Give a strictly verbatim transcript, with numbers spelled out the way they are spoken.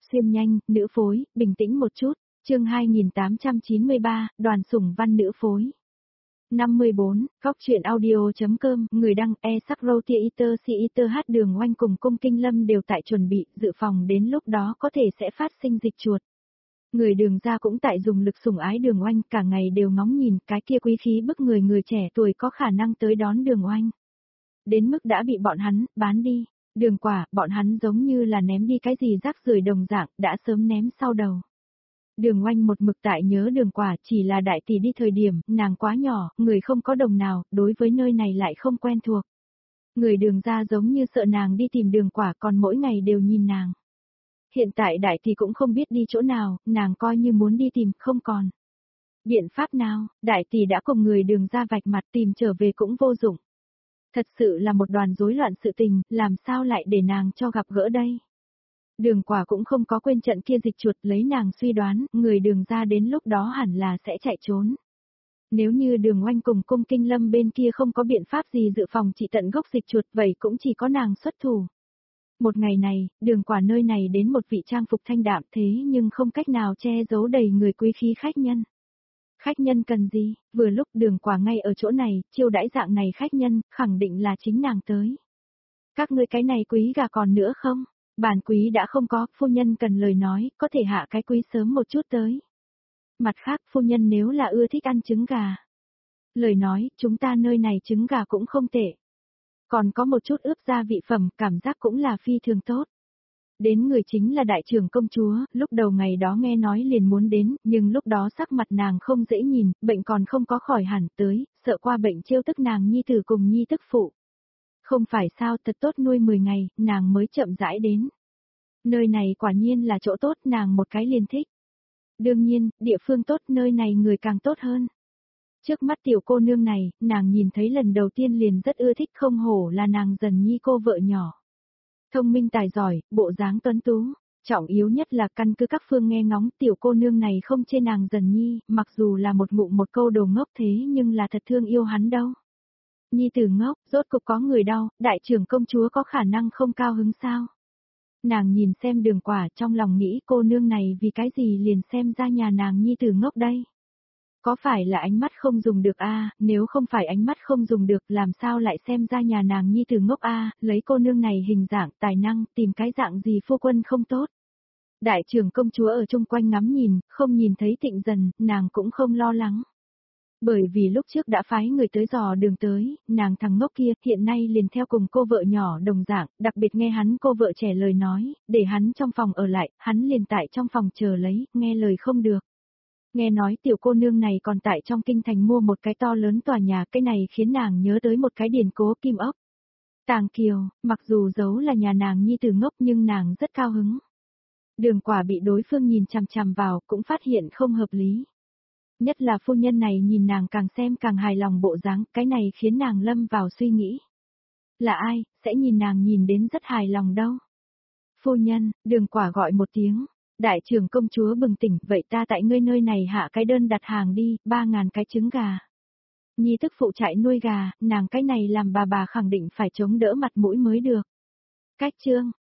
Xuyên nhanh, nữ phối, bình tĩnh một chút, chương hai nghìn tám trăm chín mươi ba, đoàn sủng văn nữ phối. năm mươi bốn, Cóc truyện audio.com, người đăng e sắc roti iter si iter hát Đường Oanh cùng cung Kinh Lâm đều tại chuẩn bị, dự phòng đến lúc đó có thể sẽ phát sinh dịch chuột. Người Đường gia cũng tại dùng lực sủng ái Đường Oanh, cả ngày đều ngóng nhìn cái kia quý khí bức người người trẻ tuổi có khả năng tới đón Đường Oanh. Đến mức đã bị bọn hắn bán đi. Đường Quả, bọn hắn giống như là ném đi cái gì rác rưởi đồng dạng, đã sớm ném sau đầu. Đường Oanh một mực tại nhớ Đường Quả, chỉ là đại tỷ đi thời điểm, nàng quá nhỏ, người không có đồng nào, đối với nơi này lại không quen thuộc. Người Đường gia giống như sợ nàng đi tìm Đường Quả, còn mỗi ngày đều nhìn nàng. Hiện tại đại tỷ cũng không biết đi chỗ nào, nàng coi như muốn đi tìm, không còn. Biện pháp nào, đại tỷ đã cùng người Đường gia vạch mặt tìm trở về cũng vô dụng. Thật sự là một đoàn rối loạn sự tình, làm sao lại để nàng cho gặp gỡ đây. Đường Quả cũng không có quên trận kia dịch chuột, lấy nàng suy đoán, người Đường gia đến lúc đó hẳn là sẽ chạy trốn. Nếu như Đường Oanh cùng cung Kinh Lâm bên kia không có biện pháp gì dự phòng trị tận gốc dịch chuột, vậy cũng chỉ có nàng xuất thủ. Một ngày này, Đường Quả nơi này đến một vị trang phục thanh đạm thế nhưng không cách nào che giấu đầy người quý khí khách nhân. Khách nhân cần gì, vừa lúc Đường Quả ngay ở chỗ này, chiêu đãi dạng này khách nhân, khẳng định là chính nàng tới. Các ngươi cái này quý gà còn nữa không? Bản quý đã không có, phu nhân cần lời nói, có thể hạ cái quý sớm một chút tới. Mặt khác, phu nhân nếu là ưa thích ăn trứng gà. Lời nói, chúng ta nơi này trứng gà cũng không tệ. Còn có một chút ướp gia vị phẩm, cảm giác cũng là phi thường tốt. Đến người chính là đại trưởng công chúa, lúc đầu ngày đó nghe nói liền muốn đến, nhưng lúc đó sắc mặt nàng không dễ nhìn, bệnh còn không có khỏi hẳn tới, sợ qua bệnh trêu tức nàng nhi tử cùng nhi tức phụ. Không phải sao, thật tốt nuôi mười ngày, nàng mới chậm rãi đến. Nơi này quả nhiên là chỗ tốt, nàng một cái liền thích. Đương nhiên, địa phương tốt, nơi này người càng tốt hơn. Trước mắt tiểu cô nương này, nàng nhìn thấy lần đầu tiên liền rất ưa thích, không hổ là nàng dần nhi cô vợ nhỏ. Thông minh tài giỏi, bộ dáng tuấn tú, trọng yếu nhất là căn cứ các phương nghe ngóng, tiểu cô nương này không chê nàng dần nhi, mặc dù là một ngụm một câu đồ ngốc thế nhưng là thật thương yêu hắn đâu. Nhi tử ngốc, rốt cục có người đau, đại trưởng công chúa có khả năng không cao hứng sao? Nàng nhìn xem Đường Quả, trong lòng nghĩ cô nương này vì cái gì liền xem ra nhà nàng nhi tử ngốc đây? Có phải là ánh mắt không dùng được a? À, nếu không phải ánh mắt không dùng được, làm sao lại xem ra nhà nàng nhi tử ngốc a? À, lấy cô nương này hình dạng, tài năng, tìm cái dạng gì phu quân không tốt. Đại trưởng công chúa ở chung quanh ngắm nhìn, không nhìn thấy Tịnh Dần, nàng cũng không lo lắng. Bởi vì lúc trước đã phái người tới dò đường tới, nàng thằng ngốc kia hiện nay liền theo cùng cô vợ nhỏ đồng dạng, đặc biệt nghe hắn cô vợ trẻ lời nói, để hắn trong phòng ở lại, hắn liền tại trong phòng chờ lấy, nghe lời không được. Nghe nói tiểu cô nương này còn tại trong kinh thành mua một cái to lớn tòa nhà, cái này khiến nàng nhớ tới một cái điển cố kim ốc. Tàng Kiều, mặc dù giấu là nhà nàng nhi tử ngốc nhưng nàng rất cao hứng. Đường Quả bị đối phương nhìn chằm chằm vào, cũng phát hiện không hợp lý. Nhất là phu nhân này nhìn nàng càng xem càng hài lòng bộ dáng, cái này khiến nàng lâm vào suy nghĩ. Là ai, sẽ nhìn nàng nhìn đến rất hài lòng đâu. Phu nhân, Đường Quả gọi một tiếng. Đại trưởng công chúa bừng tỉnh, vậy ta tại ngươi nơi này hạ cái đơn đặt hàng đi, ba ngàn cái trứng gà. Nhi tức phụ chạy nuôi gà, nàng cái này làm bà bà khẳng định phải chống đỡ mặt mũi mới được. Cách chương,